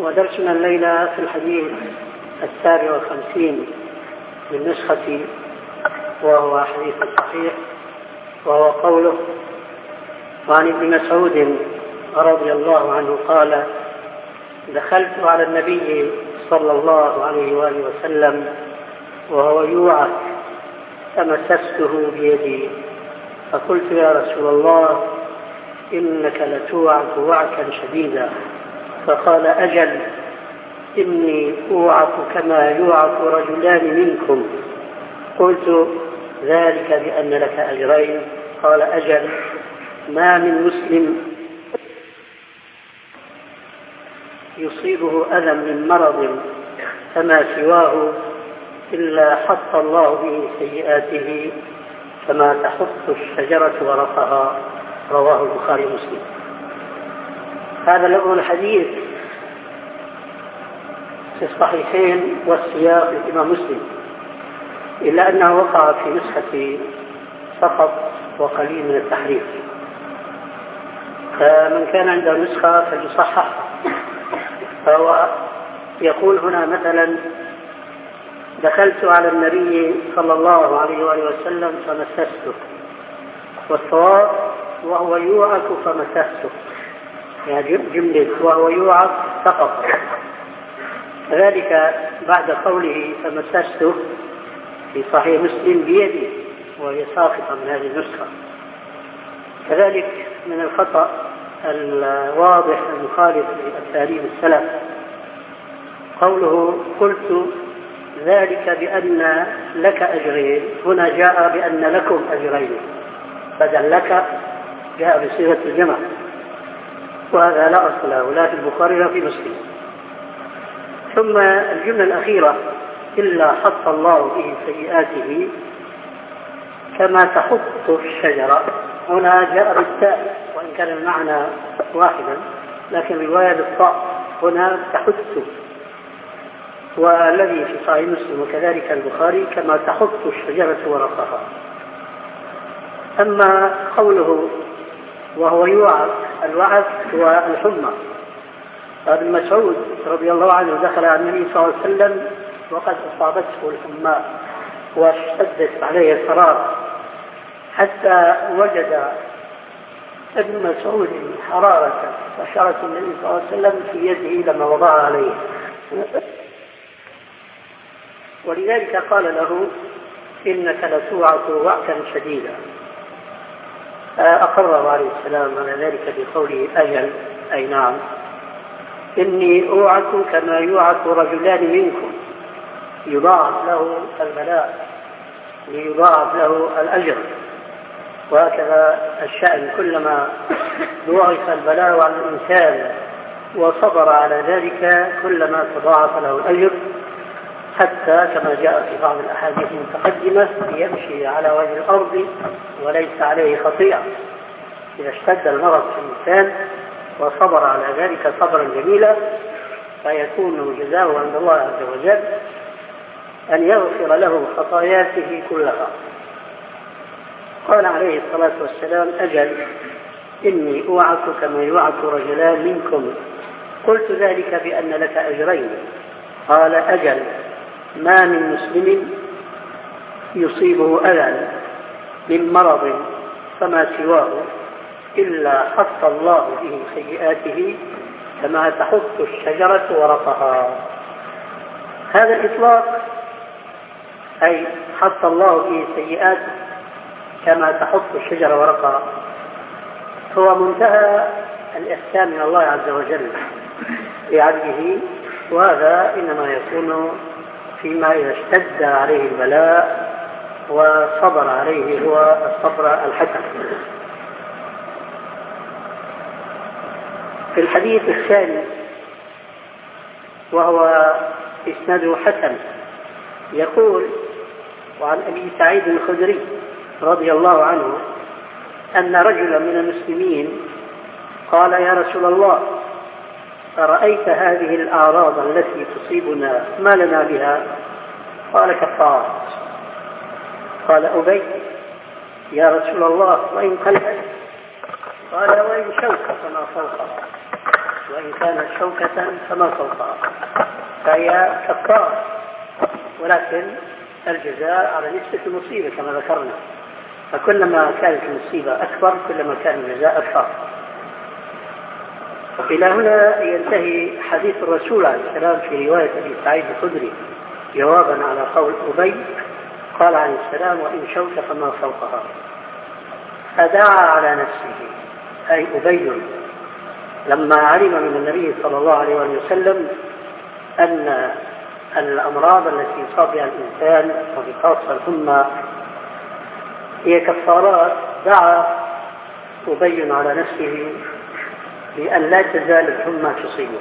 ودرسنا الليلة في الحديث 57 من نسختي، وهو حديث صحيح، وهو قوله: وعن ابن مسعود رضي الله عنه قال: دخلت على النبي صلى الله عليه وآله وسلم وهو يوعك فمسسته بيدي فقلت: يا رسول الله، إنك لتوعك وعكا شديدا. فقال: أجل، إني أوعك كما يوعك رجلان منكم. قلت: ذلك بأن لك أجرين. قال: أجل، ما من مسلم يصيبه أذى من مرض فما سواه إلا حط الله به سيئاته كما تحط الشجرة ورقها. رواه البخاري ومسلم. هذا لفظ الحديث في الصحيحين والسياق للإمام مسلم، إلا أنه وقع في نسخة فقط وقليل من التحريف، فمن كان عنده نسخة فليصحح. فهو يقول هنا مثلا: دخلت على النبي صلى الله عليه وآله وسلم فمسسته، والصواب وهو يوعك فمسسته، يعني جملة وهو يوعك سقط. كذلك بعد قوله فمسسته في صحيح مسلم بيدي، وهي ساقطة من هذه النسخة. كذلك من الخطأ الواضح المخالف لأساليب السلف قوله: قلت ذلك بأن لك أجرين. هنا جاء بأن لكم أجرين، بدل لك جاء بصيغة الجمع، وهذا لا أصل له لا في البخاري ولا في مسلم. ثم الجملة الأخيرة: إلا حط الله به سيئاته كما تحط الشجرة. هنا جاء بالتاء، وإن كان المعنى واحدا، لكن رواية بالطاء هنا تحط، والذي في صحيح مسلم وكذلك البخاري كما تحط الشجرة ورقها. أما قوله وهو يوعك، الوعك هو الحمى. ابن مسعود رضي الله عنه دخل على النبي صلى الله عليه وسلم وقد أصابته الحمى واشتدت عليه الحرارة، حتى وجد ابن مسعود حرارة بشرة النبي صلى الله عليه وسلم في يده لما وضعها عليه، ولذلك قال له: إنك لتوعك وعكا شديدا. أقره عليه السلام على ذلك بقوله: أجل، أي نعم، إني أوعك كما يوعك رجلان منكم، يضاعف له البلاء ليضاعف له الأجر. وهكذا الشأن، كلما ضاعف البلاء على الإنسان وصبر على ذلك كلما تضاعف له الأجر، حتى كما جاء في بعض الأحاديث المتقدمة: يمشي على وجه الأرض وليس عليه خطيئة. إذا اشتد المرض في الإنسان وصبر على ذلك صبرا جميلا فيكون جزاؤه عند الله عز وجل أن يغفر له خطاياته كلها. قال عليه الصلاة والسلام: أجل، إني أوعك كما يوعك رجلان منكم. قلت ذلك بأن لك أجرين. قال: أجل، ما من مسلم يصيبه أذى من مرض فما سواه إلا حط الله به سيئاته كما تحط الشجرة ورقها. هذا الإطلاق، أي حط الله به سيئاته كما تحط الشجرة ورقها، هو منتهى الإحسان من الله عز وجل لعبده، وهذا إنما يكون فيما إذا اشتد عليه البلاء وصبر عليه هو الصبر الحسن. في الحديث الثاني وهو إسناده حسن يقول: وعن أبي سعيد الخدري رضي الله عنه أن رجلا من المسلمين قال: يا رسول الله، أرأيت هذه الأعراض التي تصيبنا ما لنا بها؟ قال: كفارات. قال أبي: يا رسول الله، وإن قلت؟ قال: وإن شوكة فما فوقها. وإن كانت شوكة فما فوقها، فهي كفارة، ولكن الجزاء على نسبة المصيبة كما ذكرنا، فكلما كانت المصيبة أكبر كلما كان الجزاء أكثر. إلى هنا ينتهي حديث الرسول عليه السلام في رواية أبي سعيد الخدري جوابا على قول أبي، قال عليه السلام: وإن شوك فما فوقها. فدعا على نفسه، أي أبي لما علم من النبي صلى الله عليه وسلم أن الأمراض التي يصاب بها الإنسان وبخاصة الحمى هي كفارات، دعا أبي على نفسه بأن لا تزال الحمى تصيبه،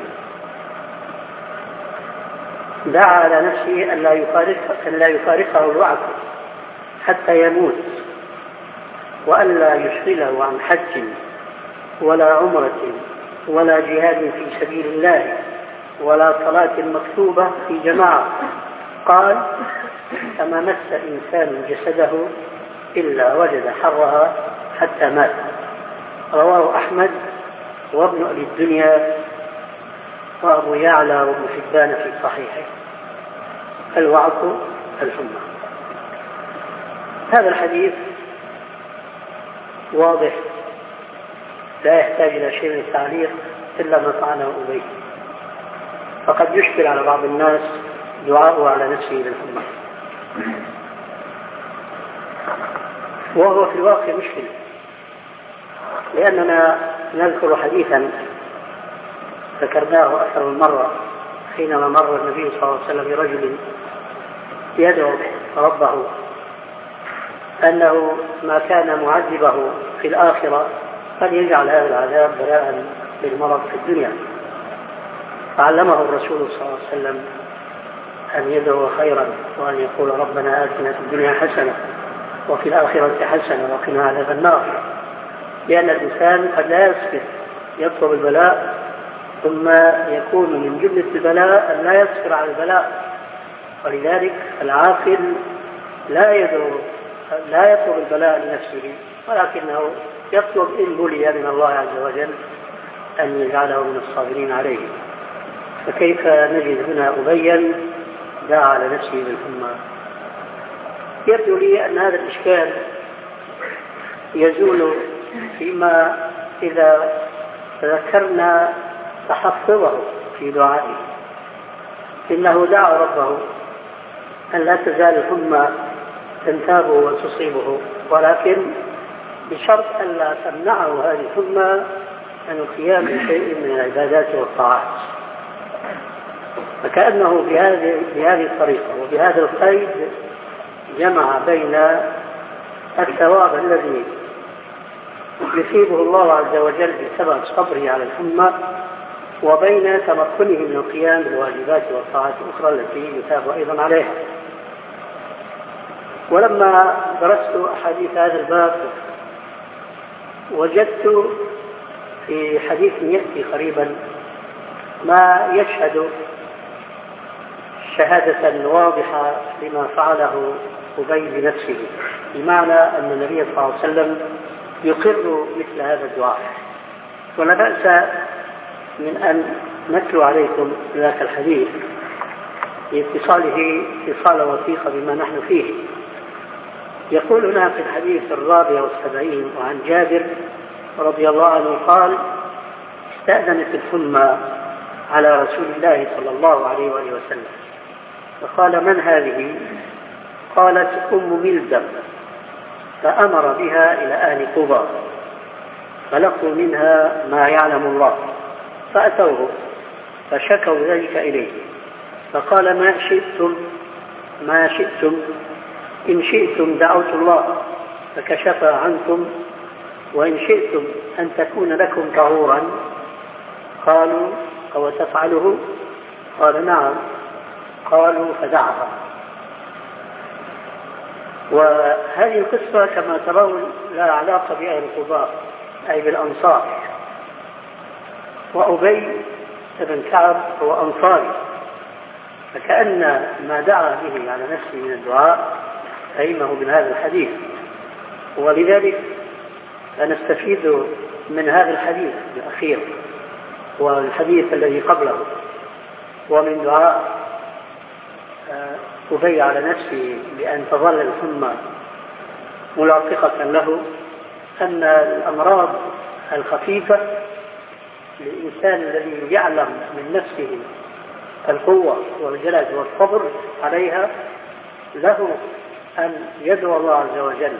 دعا على نفسه أن لا يفارقه الوعك حتى يموت، وأن لا يشغله عن حج ولا عمرة ولا جهاد في سبيل الله ولا صلاة مكتوبة في جماعة. قال: فما مس إنسان جسده إلا وجد حرها حتى مات. رواه أحمد وابن أبي الدنيا وأبو يعلى وابن حبان في صحيحه. الوعك الحمى. هذا الحديث واضح لا يحتاج إلى شيء من التعليق إلا ما فعله أبي، فقد يشكل على بعض الناس دعاءه على نفسه للحمى، وهو في الواقع مشكل، لأننا نذكر حديثا ذكرناه أكثر من مرة حينما مر النبي صلى الله عليه وسلم برجل يدعو ربه أنه ما كان معذبه في الآخرة فليجعل هذا العذاب بلاء للمرض في الدنيا، فعلمه الرسول صلى الله عليه وسلم أن يدعو خيرا وأن يقول: ربنا آتنا في الدنيا حسنة وفي الآخرة حسنة وقنا عذاب النار، لأن الإنسان قد لا يصبر يطلب البلاء ثم يكون من جملة البلاء أن لا يصبر على البلاء، ولذلك العاقل لا يطلب البلاء لنفسه، ولكنه يطلب إن بلي من الله عز وجل أن يجعله من الصابرين عليه. فكيف نجد هنا أبيا دعا على نفسه بالحمى؟ يبدو لي أن هذا الإشكال يزول فيما إذا ذكرنا تحفظه في دعائه. إنه دعا ربه أن لا تزال الحمى تنتابه وتصيبه، ولكن بشرط أن لا تمنعه هذه الحمى عن القيام بشيء من العبادات والطاعات. فكأنه بهذه الطريقة وبهذا القيد جمع بين الثواب الذي يثيبه الله عز وجل بسبب صبره على الحمى وبين تمكنه من القيام بالواجبات والطاعات الأخرى التي يثاب أيضا عليها. ولما درست أحاديث هذا الباب وجدت في حديث يأتي قريبا ما يشهد شهادة واضحة لما فعله أبي بنفسه، بمعنى أن النبي صلى الله عليه وسلم يقر مثل هذا الدعاء. ولا بأس من أن نتلو عليكم ذاك الحديث لاتصاله اتصال وثيقة بما نحن فيه. يقول هنا في الحديث 74 وعن جابر رضي الله عنه قال: استأذنت الحمى على رسول الله صلى الله عليه وآله وسلم، فقال: من هذه؟ قالت: أم ملدم، فأمر بها إلى أهل قباء فلقوا منها ما يعلم الله، فأتوه فشكوا ذلك إليه، فقال: ما شئتم إن شئتم دعوت الله فكشف عنكم، وإن شئتم أن تكون لكم طهورا. قالوا: أو تفعله؟ قال: نعم. قالوا: فدعها. وهذه القصة كما ترون لا علاقة بأهل قباء أي بالأنصار، وأبي بن كعب هو أنصاري، فكأن ما دعا به على نفسه من الدعاء فهمه من هذا الحديث. ولذلك نستفيد من هذا الحديث الأخير والحديث الذي قبله. ومن دعاء أبي على نفسه بأن تظل الحمى ملاصقة له أن الأمراض الخفيفة للإنسان الذي يعلم من نفسه القوة والجلد والصبر عليها له أن يدعو الله عز وجل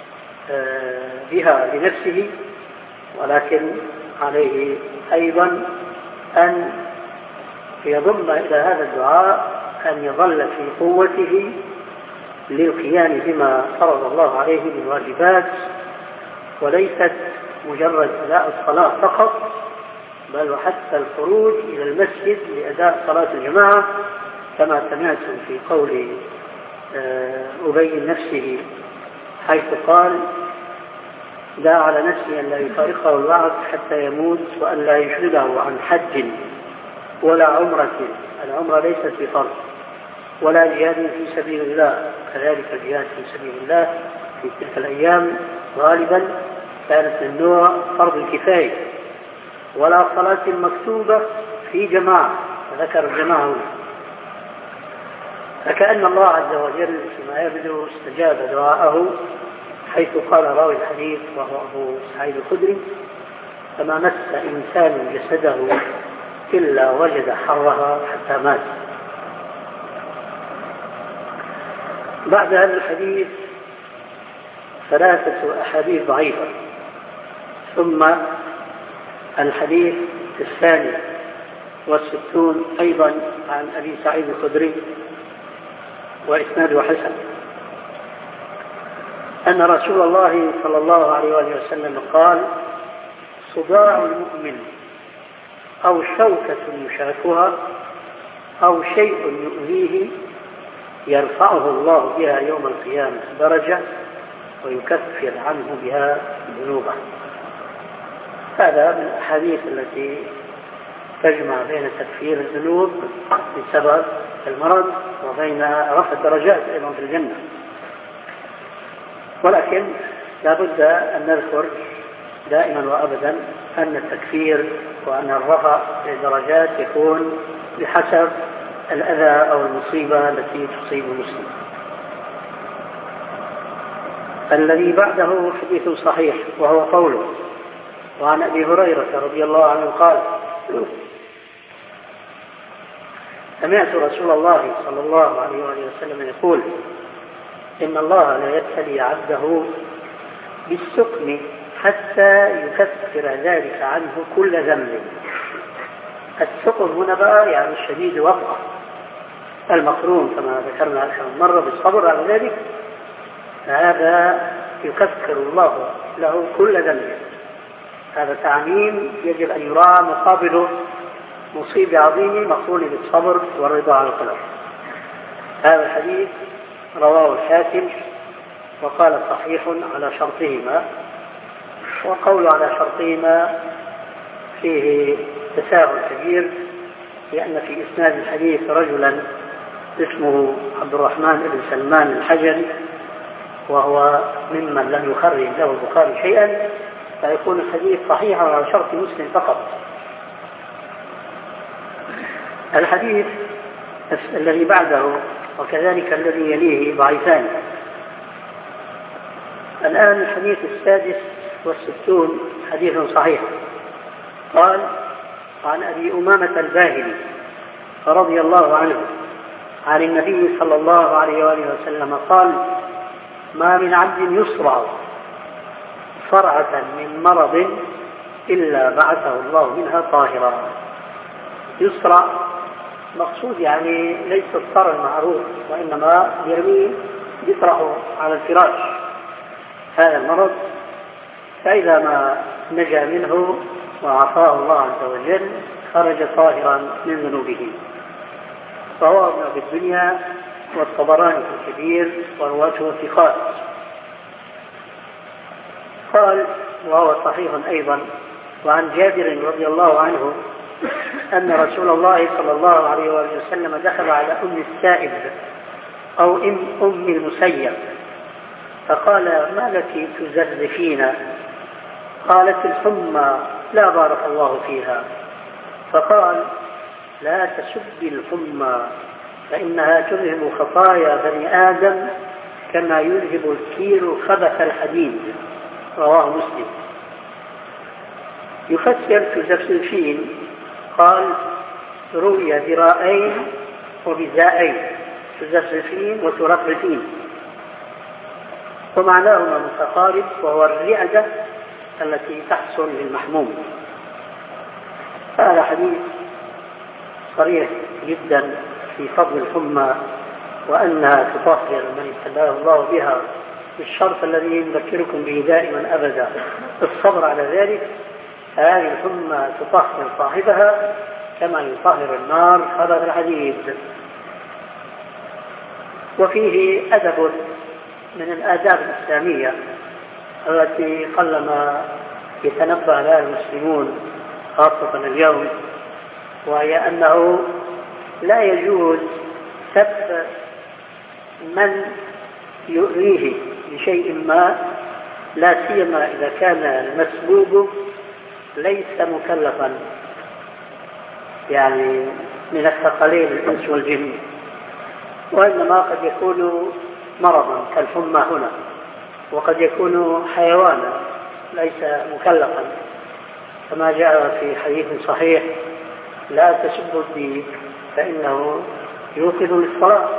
بها لنفسه، ولكن عليه أيضا أن يضم إلى هذا الدعاء أن يظل في قوته للقيام بما فرض الله عليه من واجبات، وليست مجرد أداء الصلاة فقط، بل وحتى الخروج إلى المسجد لأداء صلاة الجماعة، كما سمعتم في قول أبي نفسه حيث قال: دعا على نفسه أن لا يفارقه الوعد حتى يموت، وأن لا يشغله عن حج ولا عمرة، العمرة ليست بفرض، ولا جهاد في سبيل الله، كذلك الجهاد في سبيل الله في تلك الأيام غالبا كانت من نوع فرض الكفاية، ولا صلاة مكتوبة في جماعة، وذكر الجماعة هنا. فكأن الله عز وجل فيما يبدو استجاب دعاءه، حيث قال راوي الحديث وهو أبو سعيد الخدري: فما مس إنسان جسده إلا وجد حرها حتى مات. بعد هذا الحديث 3 أحاديث ضعيفة، ثم الحديث 62 أيضا عن أبي سعيد الخدري وإسناده حسن، أن رسول الله صلى الله عليه وسلم قال: صداع المؤمن أو شوكة يشاكها أو شيء يؤذيه يرفعه الله بها يوم القيامة درجة ويكفر عنه بها ذنوبه. هذا من الأحاديث التي تجمع بين تكفير الذنوب بسبب المرض وبين رفع الدرجات أيضا في الجنة. ولكن لا بد أن نذكر دائما وأبدا أن التكفير وأن الرفع للدرجات يكون بحسب الأذى أو المصيبة التي تصيب المسلم. الذي بعده حديث صحيح، وهو قوله: وعن أبي هريرة رضي الله عنه قال: سمعت رسول الله صلى الله عليه وسلم يقول: إن الله لا يبتلي عبده بالسقم حتى يكفر ذلك عنه كل ذنب. السقم هنا بقى يعني الشديد وقع، المقرون كما ذكرنا أكثر من مرة بالصبر على ذلك، فهذا يكفر الله له كل ذنب. هذا تعميم يجب أن يراعى مقابله مصيبة عظيمة مقرونة بالصبر والرضا على القدر. هذا الحديث رواه الحاكم وقال صحيح على شرطهما، وقول على شرطهما فيه تساهل كبير، لأن في إسناد الحديث رجلا اسمه عبد الرحمن بن سلمان الحجري، وهو ممن لم يخرج له البخاري شيئا، فيكون الحديث صحيحا على شرط مسلم فقط. الحديث الذي بعده وكذلك الذي يليه ضعيفان. الآن الحديث 66 حديث صحيح. قال: عن أبي أمامة الباهلي رضي الله عنه عن النبي صلى الله عليه وسلم قال: ما من عبد يصرع صرعة من مرض إلا بعثه الله منها طاهرا. يصرع مقصود يعني ليس الصرع المعروف، وإنما يرمي يطرح على الفراش هذا المرض، فإذا ما نجا منه وعافاه الله عز وجل خرج طاهرا من ذنوبه. رواه ابن أبي الدنيا والطبراني في الكبير ورواته ثقات. قال وهو صحيح أيضا: وعن جابر رضي الله عنه أن رسول الله صلى الله عليه وسلم دخل على أم السائب أو أم المسيب فقال: ما لك تزرفين؟ قالت: الحمى لا بارك الله فيها. فقال: لا تسب الحمى فإنها تذهب خطايا بني آدم كما يذهب الكير خبث الحديد. رواه مسلم. يفسر تزفزفين قال: روي براءين وبزائين، تزفزفين وترفرفين، ومعناهما متقارب، وهو الرعدة التي تحصل للمحموم. هذا حديث صريح جدا في فضل الحمى وأنها تطهر من ابتلاه الله بها، بالشرط الذي نذكركم به دائما أبدا: الصبر على ذلك. هذه الحمى تطهر صاحبها كما يطهر النار خبث الحديد. وفيه أدب من الآداب الإسلامية التي قلما يتنبه لها المسلمون خاصة اليوم، وهي أنه لا يجوز سب من يؤذيه بشيء ما، لا سيما إذا كان المسبوب ليس مكلفا، يعني من الثقلين الإنس والجن، وإنما قد يكون مرضا كالحمى هنا، وقد يكون حيوانا ليس مكلفا، كما جاء في حديث صحيح: لا تسبوا الديك فإنه يوقظ للصلاة.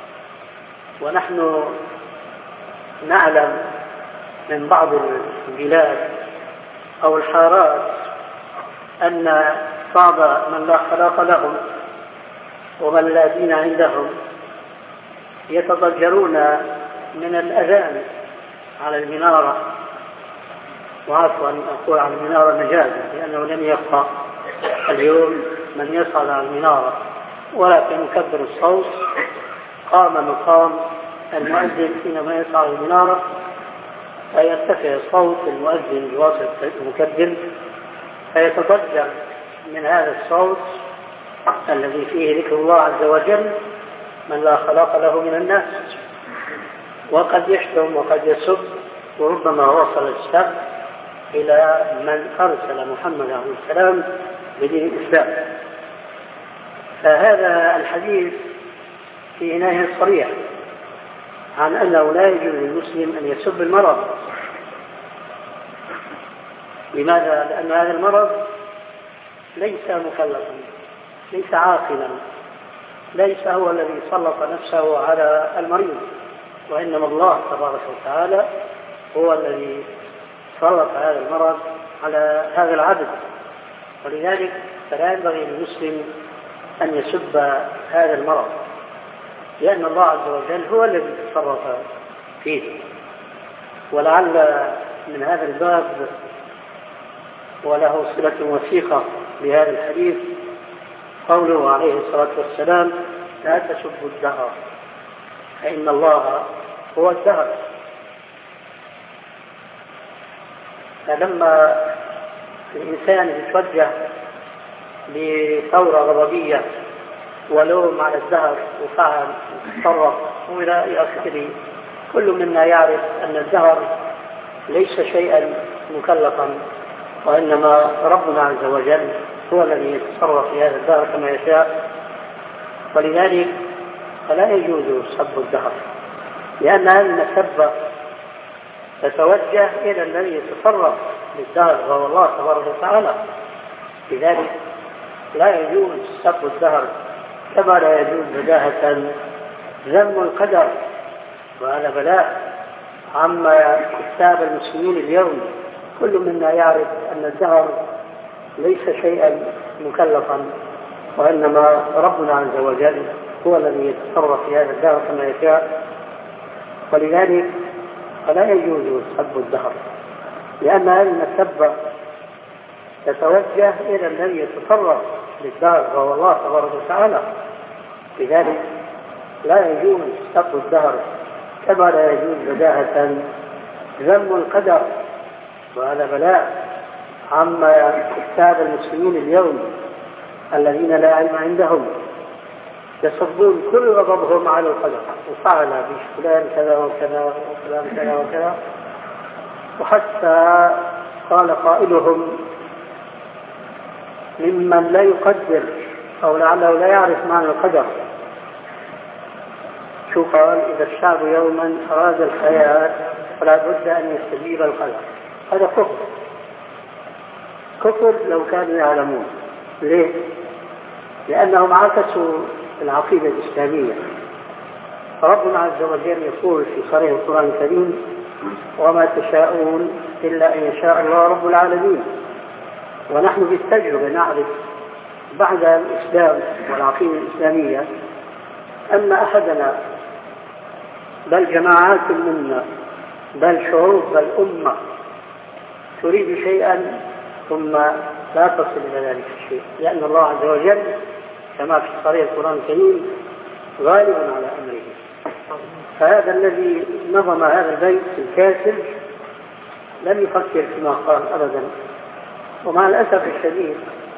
ونحن نعلم من بعض البلاد أو الحارات أن بعض من لا خلاق لهم ومن لا دين عندهم يتضجرون من الأذان على المنارة، وعفوا أن أقول على المنارة مجازا لأنه لم يبقى اليوم من يصعد على المنارة، ولكن يكبر الصوت قام مقام المؤذن حينما يصعد المنارة، فيرتفع صوت المؤذن بواسطة المكبر، فيتضجر من هذا الصوت الذي فيه ذكر الله عز وجل من لا خلاق له من الناس، وقد يشتم وقد يسب، وربما وصل السب إلى من أرسل محمد عليه السلام بدين الإسلام. فهذا الحديث فيه نهي صريح عن أنه لا يجوز للمسلم أن يسب المرض. لماذا؟ لأن هذا المرض ليس مكلفا، ليس عاقلا، ليس هو الذي سلط نفسه على المريض، وإنما الله تبارك وتعالى هو الذي سلط هذا المرض على هذا العبد. ولذلك فلا ينبغي للمسلم أن يسب هذا المرض، لأن الله عز وجل هو الذي تصرف فيه. ولعل من هذا الباب وله صلة وثيقة بهذا الحديث قوله عليه الصلاة والسلام: لا تسبوا الدهر فإن الله هو الدهر. فلما الإنسان يتوجه بثورة غضبية ولوم على الدهر وفعل تصرف وإلى آخره، كل منا يعرف أن الدهر ليس شيئا مكلفا، وإنما ربنا عز وجل هو الذي يتصرف في هذا الدهر كما يشاء. ولذلك فلا يجوز سب الدهر، لأن هذه المسبة تتوجه إلى الذي يتصرف بالدهر وهو الله تبارك وتعالى. لذلك لا يجوز سب الدهر، كما لا يجوز بداهة ذم القدر، وهذا بلاء عما كتاب المسلمين اليوم. كل منا يعرف أن الدهر ليس شيئا مكلفا، وإنما ربنا عز وجل هو الذي يتصرف في هذا الدهر كما يشاء. ولذلك فلا يجوز سب الدهر، لأن هذه المسبة تتوجه إلى الذي يتصرف بالدهر وهو الله تبارك وتعالى. لذلك لا يجوز سب الدهر، كما لا يجوز بداهة ذم القدر، وهذا بلاء عما كتاب المسلمين اليوم الذين لا علم عندهم يصبون كل غضبهم على القدر، وفعل بفلان كذا وكذا وفلان كذا وكذا، وحتى قال قائلهم: ممن لا يقدر أو لعله لا يعرف معنى القدر. شو قال؟ إذا الشعب يوما أراد الحياة فلا بد أن يستجيب القدر. هذا كفر لو كانوا يعلمون. ليه؟ لأنهم عكسوا العقيدة الإسلامية. ربنا عز وجل يقول في صريح القرآن الكريم: وما تشاءون إلا أن يشاء الله رب العالمين. ونحن بالتجربة نعرف بعد الإسلام والعقيدة الإسلامية أن أحدنا بل جماعات منا بل شعوب بل أمة تريد شيئا ثم لا تصل إلى ذلك الشيء، لأن الله عز وجل كما في صريح القرآن الكريم غالب على أمره. فهذا الذي نظم هذا البيت الكاسر لم يفكر فيما قال أبدا. ومع الأسف الشديد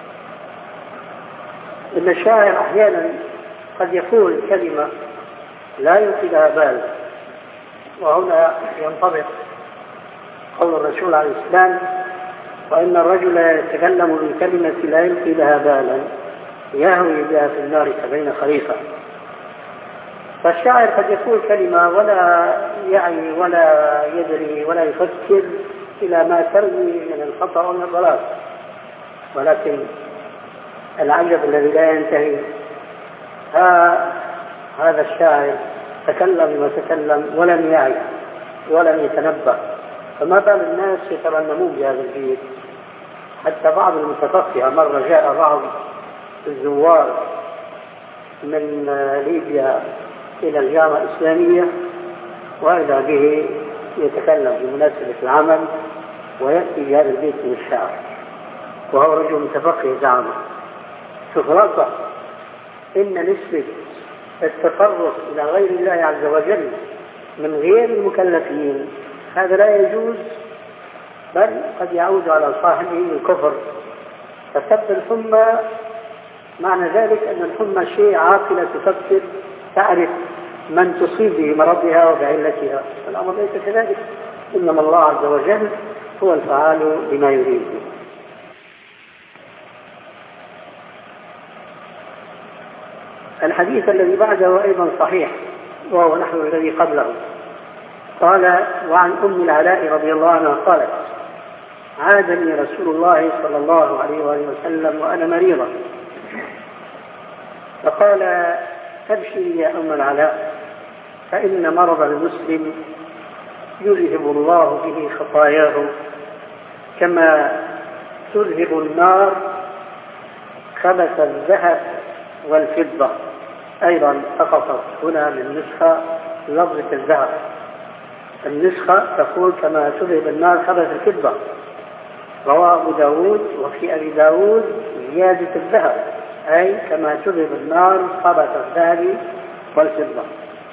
إن الشاعر أحيانا قد يقول كلمة لا يلقي لها بال، وهنا ينطبق قول الرسول عليه السلام: وإن الرجل يتكلم بالكلمة لا يلقي لها بالا يهوي بها في النار كبين خريفة. فالشاعر قد يقول كلمة ولا يعي ولا يدري ولا يفكر إلى ما ترمي من الخطأ ومن الضلال، ولكن العجب الذي لا ينتهي هذا الشاعر تكلم بما تكلم ولم يعي ولم يتنبه. فما بال الناس يترنمون بهذا البيت؟ حتى بعض المتفقهة مرة جاء بعض الزوار من ليبيا إلى الجامعة الإسلامية وإذا به يتكلم بمناسبة العمل ويأتي بهذا البيت من الشعر، وهو رجل متفقه زعمه. خلاصة إن نسبة التطرق إلى غير الله عز وجل من غير المكلفين هذا لا يجوز، بل قد يعود على صاحبه بالكفر. فسب الحمى معنى ذلك أن الحمى شيء عاقلة تفكر تعرف من تصيب بمرضها وبعلتها. الأمر ليس كذلك، إنما الله عز وجل هو الفعال بما يريد. الحديث الذي بعده أيضا صحيح وهو نحو الذي قبله. قال: وعن أم العلاء رضي الله عنها قالت: عادني رسول الله صلى الله عليه وآله وسلم وأنا مريضة، فقال: أبشري يا أم العلاء، فإن مرض المسلم يذهب الله به خطاياه كما تذهب النار خبث الذهب والفضة. أيضا سقطت هنا من نسخة لفظة الذهب، النسخة تقول كما تذهب النار خبث الفضة. رواه أبو داود وفي أبي داود زيادة الذهب، أي كما تذهب النار خبث الذهب والفضة.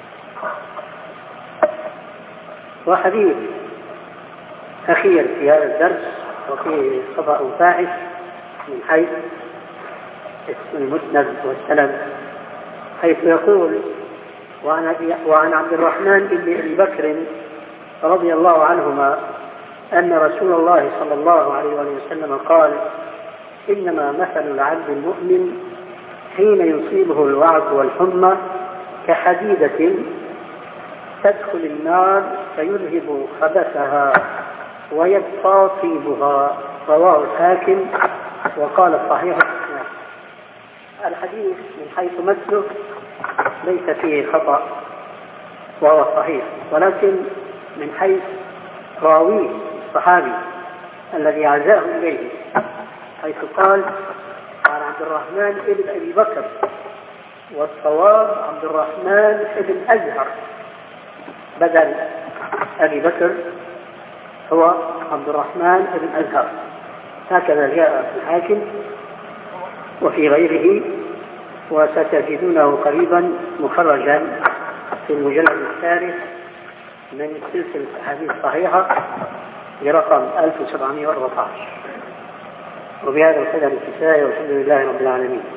وحديث أخير في هذا الدرس وفيه خطأ فاحش من حيث المسند والسند، حيث يقول: وعن عبد الرحمن بن أبي بكر رضي الله عنهما أن رسول الله صلى الله عليه وسلم قال: إنما مثل العبد المؤمن حين يصيبه الوعك والحمى كحديدة تدخل النار فيذهب خبثها ويبقى طيبها. رواه الحاكم وقال صحيح. الحديث من حيث متنه ليس فيه خطأ وهو صحيح، ولكن من حيث راويه الصحابي الذي عزاه إليه، حيث قال: عن عبد الرحمن ابن أبي بكر، والصواب عبد الرحمن ابن أزهر، بدل أبي بكر هو عبد الرحمن ابن أزهر. هكذا جاء في الحاكم وفي غيره، وستجدونه قريبا مخرجا في المجلد الثالث من سلسلة الأحاديث الصحيحة برقم 1714. وبهذا القدر الكفاية، والحمد لله رب العالمين.